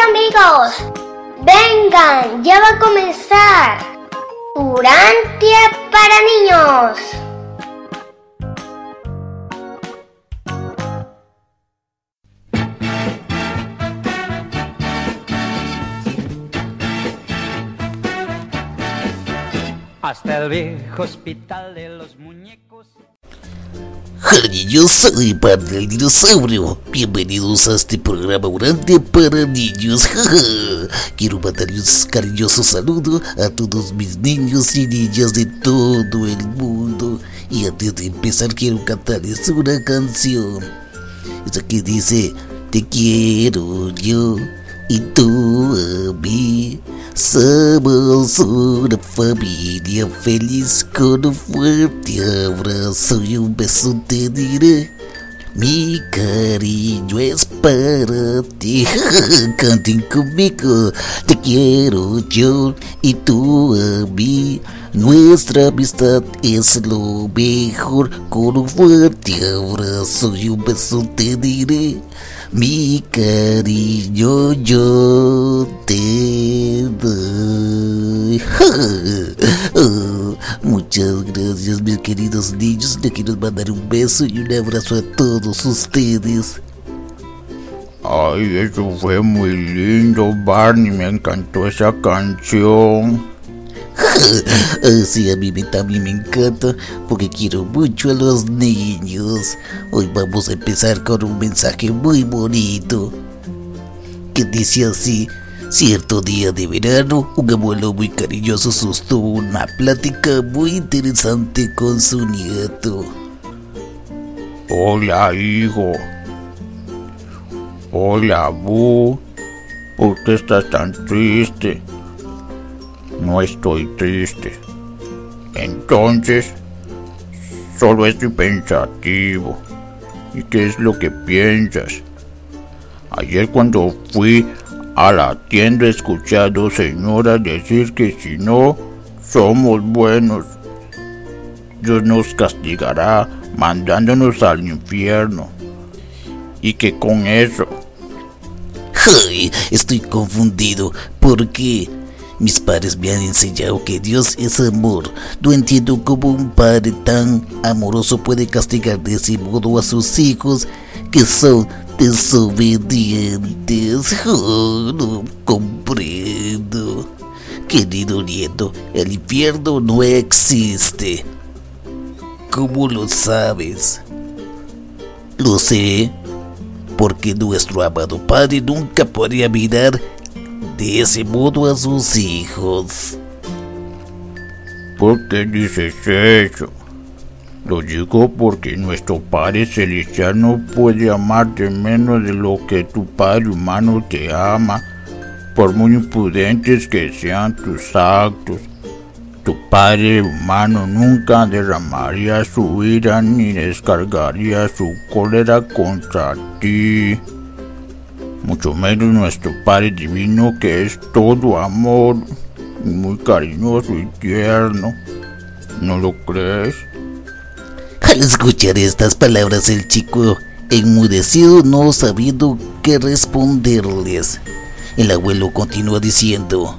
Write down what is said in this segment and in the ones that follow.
amigos, vengan, ya va a comenzar Urantia para niños. Hasta el viejo hospital de los muñecos. Hola niños, soy Padre del Dinosaurio. Bienvenidos a este programa Urantia para niños. Quiero mandar un cariñoso saludo a todos mis niños y niñas de todo el mundo. Y antes de empezar quiero cantarles una canción. Esa que dice: te quiero yo y tú a mí. Somos una familia feliz, con un fuerte abrazo y un beso te diré. Mi cariño es para ti. Canten conmigo. Te quiero yo y tú a mí. Nuestra amistad es lo mejor. Con un fuerte abrazo y un beso te diré. Mi cariño yo te doy. Muchas gracias, mis queridos niños. Les quiero mandar un beso y un abrazo a todos ustedes. Ay, eso fue muy lindo, Barney. Me encantó esa canción. Sí, a mí también me encanta porque quiero mucho a los niños. Hoy vamos a empezar con un mensaje muy bonito que dice así: cierto día de verano, un abuelo muy cariñoso sostuvo una plática muy interesante con su nieto. Hola, hijo. Hola, Bu. ¿Por qué estás tan triste? No estoy triste. Entonces, solo estoy pensativo. ¿Y qué es lo que piensas? Ayer cuando fui a la tienda escuché a dos señoras decir que si no somos buenos, Dios nos castigará mandándonos al infierno. Y que con eso... Ay, estoy confundido porque mis padres me han enseñado que Dios es amor. No entiendo cómo un padre tan amoroso puede castigar de ese modo a sus hijos que son desobedientes. Oh, no comprendo. Querido nieto, el infierno no existe. ¿Cómo lo sabes? Lo sé porque nuestro amado Padre nunca podría mirar de ese modo a sus hijos. ¿Por qué dices eso? Lo digo porque nuestro Padre Celestial no puede amarte menos de lo que tu Padre humano te ama, por muy impudentes que sean tus actos. Tu Padre humano nunca derramaría su ira ni descargaría su cólera contra ti. Mucho menos nuestro Padre Divino, que es todo amor, muy cariñoso y tierno. ¿No lo crees? Al escuchar estas palabras, el chico enmudecido, no sabiendo qué responderles. El abuelo continúa diciendo: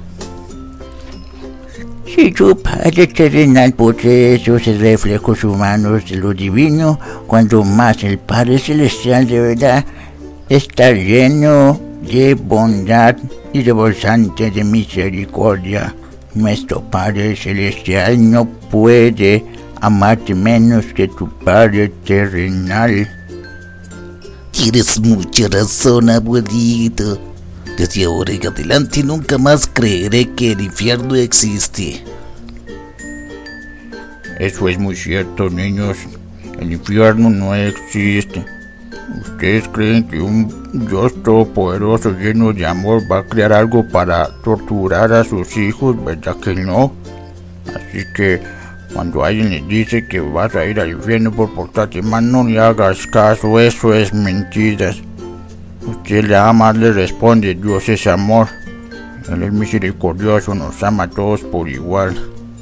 si tu Padre terrenal posee esos reflejos humanos de lo divino, cuando más el Padre Celestial de verdad está lleno de bondad y rebosante de misericordia. Nuestro Padre Celestial no puede amarte menos que tu Padre terrenal. Tienes mucha razón, abuelito. Desde ahora en adelante nunca más creeré que el infierno existe. Eso es muy cierto, niños. El infierno no existe. ¿Ustedes creen que un Dios todopoderoso lleno de amor va a crear algo para torturar a sus hijos? ¿Verdad que no? Así que cuando alguien les dice que vas a ir al infierno por portarte mal, no le hagas caso. Eso es mentiras. Usted le ama, le responde: Dios es amor. Él es misericordioso, nos ama a todos por igual.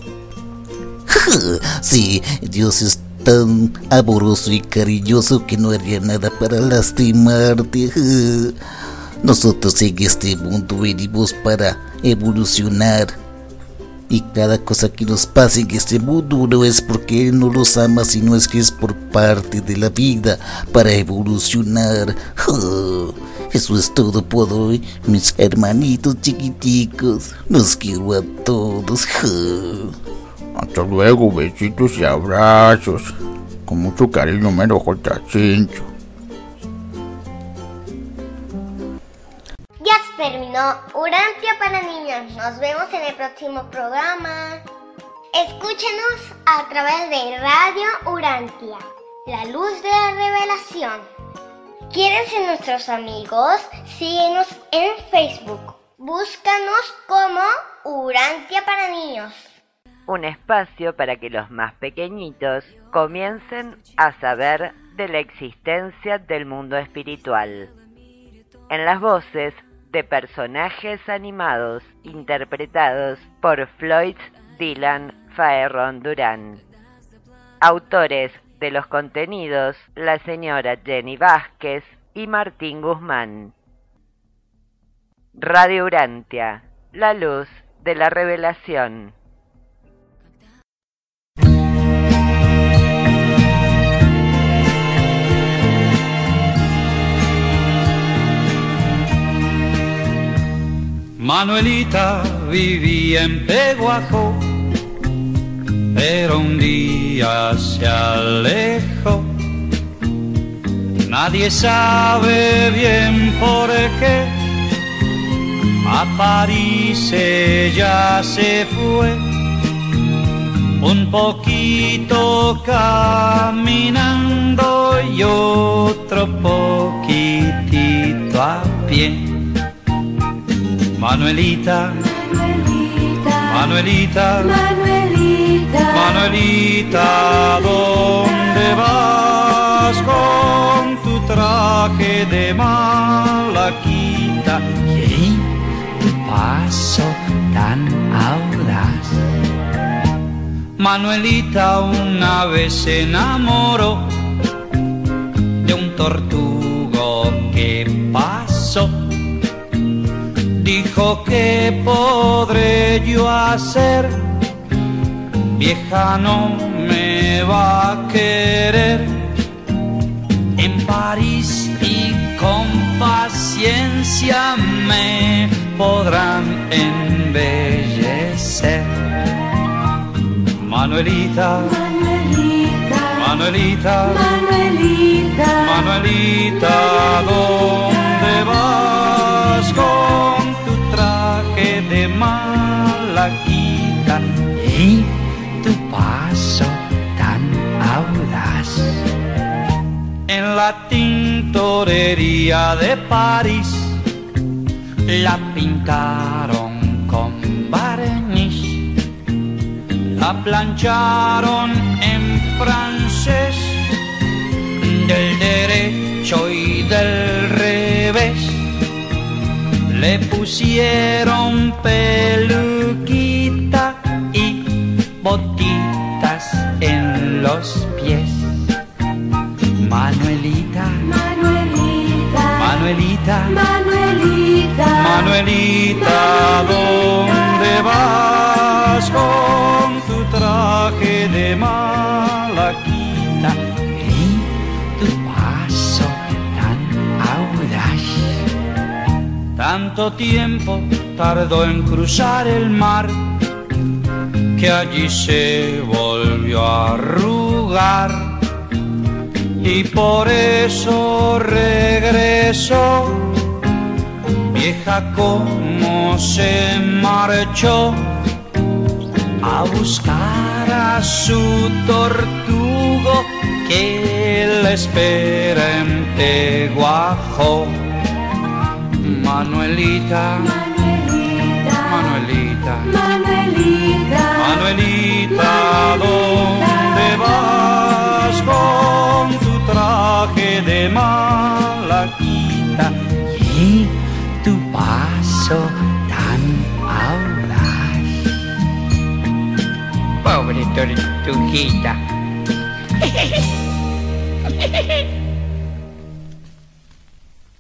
Sí, Dios es tan amoroso y cariñoso que no haría nada para lastimarte. Nosotros en este mundo venimos para evolucionar. Y cada cosa que nos pase en este mundo no es porque Él no los ama, sino es que es por parte de la vida para evolucionar. Oh, eso es todo por hoy, mis hermanitos chiquiticos. Los quiero a todos. Oh. Hasta luego, besitos y abrazos. Con mucho cariño, mero J. Chincho. Ya se terminó Urantia para niños. Nos vemos en el próximo programa. Escúchenos a través de Radio Urantia, la luz de la revelación. ¿Quieren ser nuestros amigos? Síguenos en Facebook. Búscanos como Urantia para niños. Un espacio para que los más pequeñitos comiencen a saber de la existencia del mundo espiritual. En las voces de personajes animados interpretados por Floyd Dylan Faerron Durán. Autores de los contenidos, la señora Jenny Vázquez y Martín Guzmán. Radio Urantia, la luz de la revelación. Manuelita vivía en Peguajo, pero un día se alejó. Nadie sabe bien por qué. A París ella se fue, un poquito caminando y otro poquitito a pie. Manuelita, Manuelita, Manuelita, Manuelita, ¿dónde vas con tu traje de malaquita y tu paso tan audaz? Manuelita una vez se enamoró de un tortugo que pasó. Dijo, ¿qué podré yo hacer? Vieja no me va a querer. En París y con paciencia me podrán embellecer. Manuelita, Manuelita, Manuelita, Manuelita, ¿dónde vas con de malaquita y tu paso tan audaz? En la tintorería de París la pintaron con barniz, la plancharon en francés, del derecho y del revés. Le pusieron peluquita y botitas en los pies. Manuelita, Manuelita, Manuelita, Manuelita, Manuelita, ¿dónde vas con tu traje de malaquita y tu paso tan audaz? Tanto tiempo tardó en cruzar el mar, que allí se volvió a arrugar, y por eso regresó. Vieja como se marchó a buscar a su tortugo que le espera en Peguajo. Manuelita, Manuelita, Manuelita, Manuelita, ¿dónde vas con tu traje de malaquita y tu paso tan audaz? Pobre tortuguita.